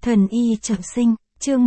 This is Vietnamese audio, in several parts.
Thần y trọng sinh, chương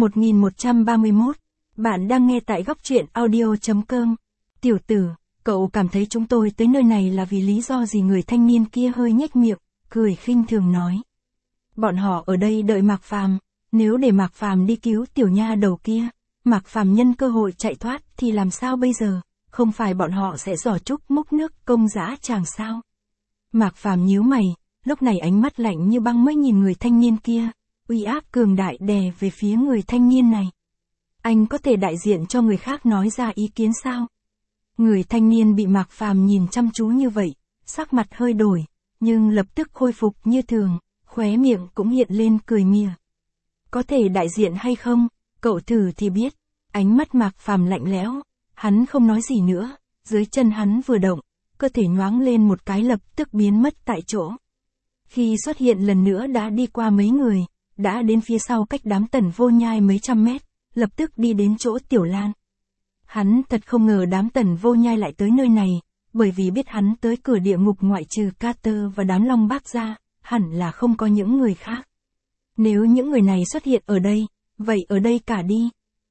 1131. Bạn đang nghe tại góc truyện audio.com. Tiểu tử, cậu cảm thấy chúng tôi tới nơi này là vì lý do gì? Người thanh niên kia hơi nhếch miệng, cười khinh thường nói. Bọn họ ở đây đợi Mạc Phàm, nếu để Mạc Phàm đi cứu tiểu nha đầu kia, Mạc Phàm nhân cơ hội chạy thoát thì làm sao bây giờ? Không phải bọn họ sẽ giỏ trúc múc nước công dã tràng sao? Mạc Phàm nhíu mày, lúc này ánh mắt lạnh như băng mới nhìn người thanh niên kia, uy áp cường đại đè về phía người thanh niên này. Anh có thể đại diện cho người khác nói ra ý kiến sao? Người thanh niên bị Mạc Phàm nhìn chăm chú như vậy, sắc mặt hơi đổi, nhưng lập tức khôi phục như thường, khóe miệng cũng hiện lên cười mỉa. Có thể đại diện hay không, cậu thử thì biết. Ánh mắt Mạc Phàm lạnh lẽo, hắn không nói gì nữa, dưới chân hắn vừa động, cơ thể nhoáng lên một cái lập tức biến mất tại chỗ. Khi xuất hiện lần nữa đã đi qua mấy người, đã đến phía sau cách đám Tần Vô Nhai mấy trăm mét, lập tức đi đến chỗ Tiểu Lan. Hắn thật không ngờ đám Tần Vô Nhai lại tới nơi này, bởi vì biết hắn tới cửa địa ngục ngoại trừ Carter và đám Long Bác ra, hẳn là không có những người khác. Nếu những người này xuất hiện ở đây, vậy ở đây cả đi.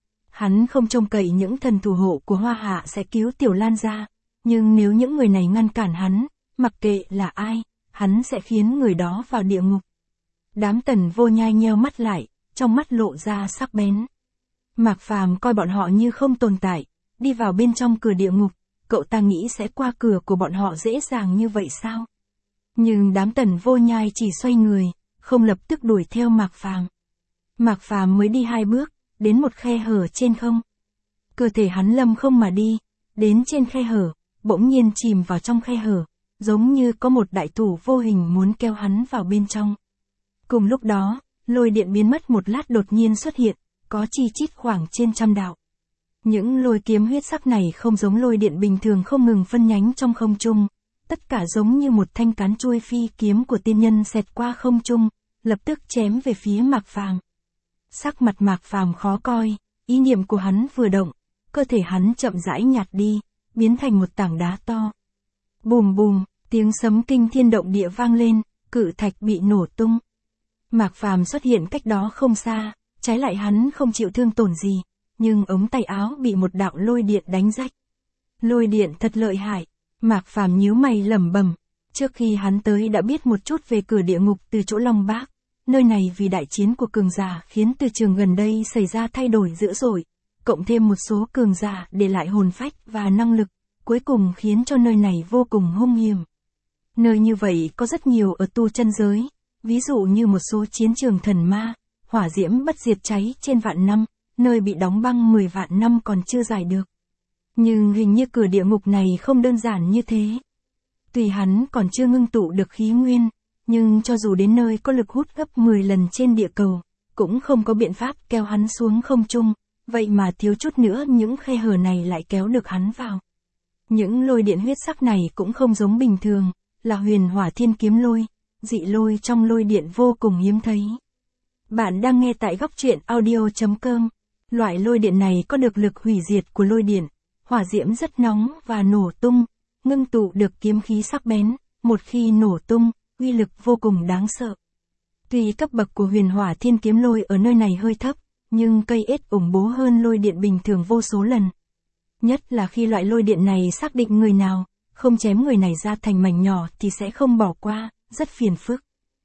Hắn không trông cậy những thần thủ hộ của Hoa Hạ sẽ cứu Tiểu Lan ra, nhưng nếu những người này ngăn cản hắn, mặc kệ là ai, hắn sẽ khiến người đó vào địa ngục. Đám Tần Vô Nhai nheo mắt lại, trong mắt lộ ra sắc bén. Mạc Phàm coi bọn họ như không tồn tại, đi vào bên trong cửa địa ngục, cậu ta nghĩ sẽ qua cửa của bọn họ dễ dàng như vậy sao? Nhưng đám Tần Vô Nhai chỉ xoay người, không lập tức đuổi theo Mạc Phàm. Mạc Phàm mới đi 2 bước, đến một khe hở trên không. Cơ thể hắn lâm không mà đi, đến trên khe hở, bỗng nhiên chìm vào trong khe hở, giống như có một đại thủ vô hình muốn kéo hắn vào bên trong. Cùng lúc đó, lôi điện biến mất một lát đột nhiên xuất hiện, có chi chít khoảng trên 100 đạo. Những lôi kiếm huyết sắc này không giống lôi điện bình thường không ngừng phân nhánh trong không trung, tất cả giống như một thanh cán chuôi phi kiếm của tiên nhân xẹt qua không trung, lập tức chém về phía Mạc Phàm. Sắc mặt Mạc Phàm khó coi, ý niệm của hắn vừa động, cơ thể hắn chậm rãi nhạt đi, biến thành một tảng đá to. Bùm bùm, tiếng sấm kinh thiên động địa vang lên, cự thạch bị nổ tung. Mạc Phàm xuất hiện cách đó không xa, trái lại hắn không chịu thương tổn gì, nhưng ống tay áo bị một đạo lôi điện đánh rách. Lôi điện thật lợi hại, Mạc Phàm nhíu mày lẩm bẩm, trước khi hắn tới đã biết một chút về cửa địa ngục từ chỗ Long Bác, nơi này vì đại chiến của cường giả khiến từ trường gần đây xảy ra thay đổi dữ dội, cộng thêm một số cường giả để lại hồn phách và năng lực, cuối cùng khiến cho nơi này vô cùng hung hiểm. Nơi như vậy có rất nhiều ở tu chân giới, ví dụ như một số chiến trường thần ma, hỏa diễm bất diệt cháy trên vạn năm, nơi bị đóng băng 10 vạn năm còn chưa giải được. Nhưng hình như cửa địa ngục này không đơn giản như thế. Tuy hắn còn chưa ngưng tụ được khí nguyên, nhưng cho dù đến nơi có lực hút gấp 10 lần trên địa cầu, cũng không có biện pháp kéo hắn xuống không trung, vậy mà thiếu chút nữa những khe hở này lại kéo được hắn vào. Những lôi điện huyết sắc này cũng không giống bình thường, là huyền hỏa thiên kiếm lôi, dị lôi trong lôi điện vô cùng hiếm thấy. Bạn đang nghe tại góc truyện audio.com. Loại lôi điện này có được lực hủy diệt của lôi điện, hỏa diễm rất nóng và nổ tung, ngưng tụ được kiếm khí sắc bén, một khi nổ tung, uy lực vô cùng đáng sợ. Tuy cấp bậc của huyền hỏa thiên kiếm lôi ở nơi này hơi thấp, nhưng cây ết ủng bố hơn lôi điện bình thường vô số lần. Nhất là khi loại lôi điện này xác định người nào, không chém người này ra thành mảnh nhỏ thì sẽ không bỏ qua, rất phiền phức.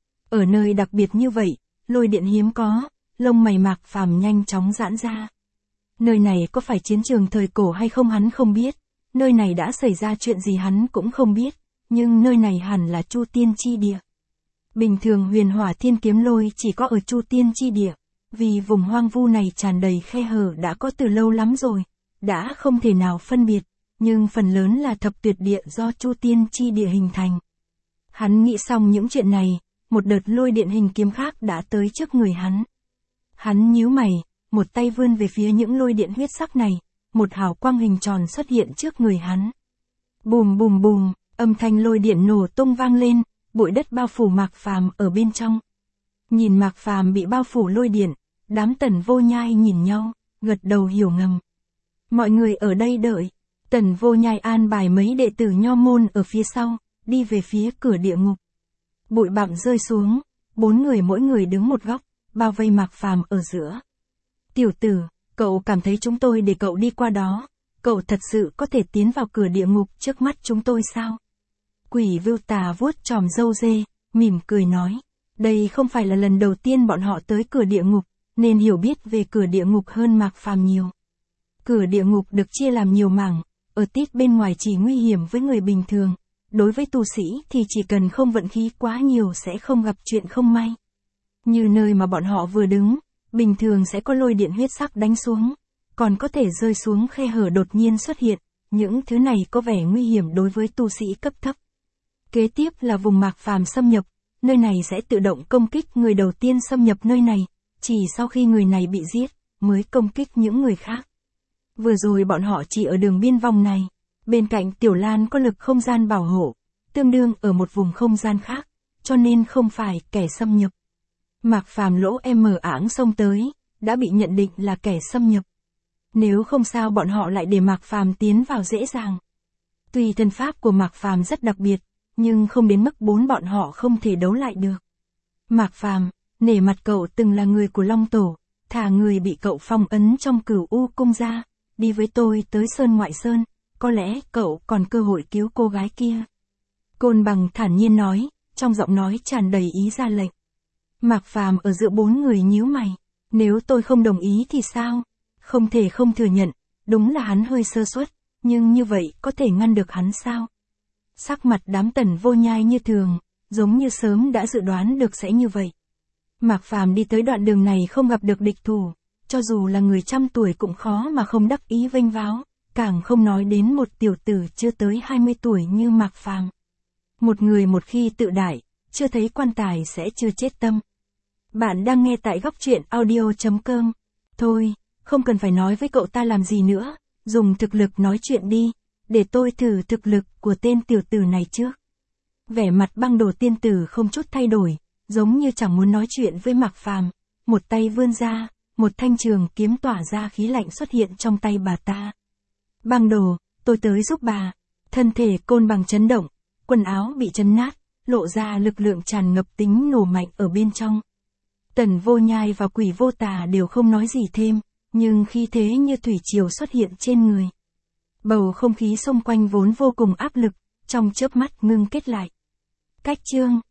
Ở nơi đặc biệt như vậy, lôi điện hiếm có, lông mày Mạc Phàm nhanh chóng giãn ra. Nơi này có phải chiến trường thời cổ hay không hắn không biết, nơi này đã xảy ra chuyện gì hắn cũng không biết, nhưng nơi này hẳn là Chu Tiên chi địa. Bình thường huyền hỏa thiên kiếm lôi chỉ có ở Chu Tiên chi địa, vì vùng hoang vu này tràn đầy khe hở đã có từ lâu lắm rồi, đã không thể nào phân biệt, nhưng phần lớn là thập tuyệt địa do Chu Tiên chi địa hình thành. Hắn nghĩ xong những chuyện này, một đợt lôi điện hình kiếm khác đã tới trước người hắn. Hắn nhíu mày, một tay vươn về phía những lôi điện huyết sắc này, một hào quang hình tròn xuất hiện trước người hắn. Bùm bùm bùm, âm thanh lôi điện nổ tung vang lên, bụi đất bao phủ Mạc Phàm ở bên trong. Nhìn Mạc Phàm bị bao phủ lôi điện, đám Tần Vô Nhai nhìn nhau, gật đầu hiểu ngầm. Mọi người ở đây đợi, Tần Vô Nhai an bài mấy đệ tử nho môn ở phía sau, đi về phía cửa địa ngục. Bụi bặm rơi xuống, 4 người mỗi người đứng một góc, bao vây Mạc Phàm ở giữa. Tiểu tử, cậu cảm thấy chúng tôi để cậu đi qua đó, cậu thật sự có thể tiến vào cửa địa ngục trước mắt chúng tôi sao? Quỷ Vưu Tà vuốt chòm râu dê, mỉm cười nói, đây không phải là lần đầu tiên bọn họ tới cửa địa ngục, nên hiểu biết về cửa địa ngục hơn Mạc Phàm nhiều. Cửa địa ngục được chia làm nhiều mảng, ở tít bên ngoài chỉ nguy hiểm với người bình thường, đối với tu sĩ thì chỉ cần không vận khí quá nhiều sẽ không gặp chuyện không may. Như nơi mà bọn họ vừa đứng, bình thường sẽ có lôi điện huyết sắc đánh xuống, còn có thể rơi xuống khe hở đột nhiên xuất hiện, những thứ này có vẻ nguy hiểm đối với tu sĩ cấp thấp. Kế tiếp là vùng Mạc Phàm xâm nhập, nơi này sẽ tự động công kích người đầu tiên xâm nhập nơi này, chỉ sau khi người này bị giết, mới công kích những người khác. Vừa rồi bọn họ chỉ ở đường biên vòng này, bên cạnh Tiểu Lan có lực không gian bảo hộ, tương đương ở một vùng không gian khác, cho nên không phải kẻ xâm nhập. Mạc Phàm lỗ ảng xông tới, đã bị nhận định là kẻ xâm nhập. Nếu không sao bọn họ lại để Mạc Phàm tiến vào dễ dàng. Tuy thân pháp của Mạc Phàm rất đặc biệt, nhưng không đến mức bọn họ không thể đấu lại được. Mạc Phàm, nể mặt cậu từng là người của Long Tổ, thả người bị cậu phong ấn trong Cửu U cung ra, đi với tôi tới Sơn Ngoại Sơn, có lẽ cậu còn cơ hội cứu cô gái kia. Côn Bằng thản nhiên nói, trong giọng nói tràn đầy ý ra lệnh. Mạc Phàm ở giữa bốn người nhíu mày, nếu tôi không đồng ý thì sao? Không thể không thừa nhận, đúng là hắn hơi sơ suất, nhưng như vậy có thể ngăn được hắn sao? Sắc mặt đám Tần Vô Nhai như thường, giống như sớm đã dự đoán được sẽ như vậy. Mạc Phàm đi tới đoạn đường này không gặp được địch thủ, cho dù là người trăm tuổi cũng khó mà không đắc ý vênh váo, càng không nói đến một tiểu tử chưa tới 20 tuổi như Mạc Phàm. Một người một khi tự đại, chưa thấy quan tài sẽ chưa chết tâm. Bạn đang nghe tại góc truyện audio.com. Thôi, không cần phải nói với cậu ta làm gì nữa, dùng thực lực nói chuyện đi, để tôi thử thực lực của tên tiểu tử này trước. Vẻ mặt Băng Đồ tiên tử không chút thay đổi, giống như chẳng muốn nói chuyện với Mạc Phàm, một tay vươn ra, một thanh trường kiếm tỏa ra khí lạnh xuất hiện trong tay bà ta. Băng Đồ, tôi tới giúp bà. Thân thể Côn Bằng chấn động, quần áo bị chấn nát, lộ ra lực lượng tràn ngập tính nổ mạnh ở bên trong. Tần Vô Nhai và Quỷ Vô Tà đều không nói gì thêm, nhưng khí thế như thủy triều xuất hiện trên người. Bầu không khí xung quanh vốn vô cùng áp lực, trong chớp mắt ngưng kết lại. Cách chương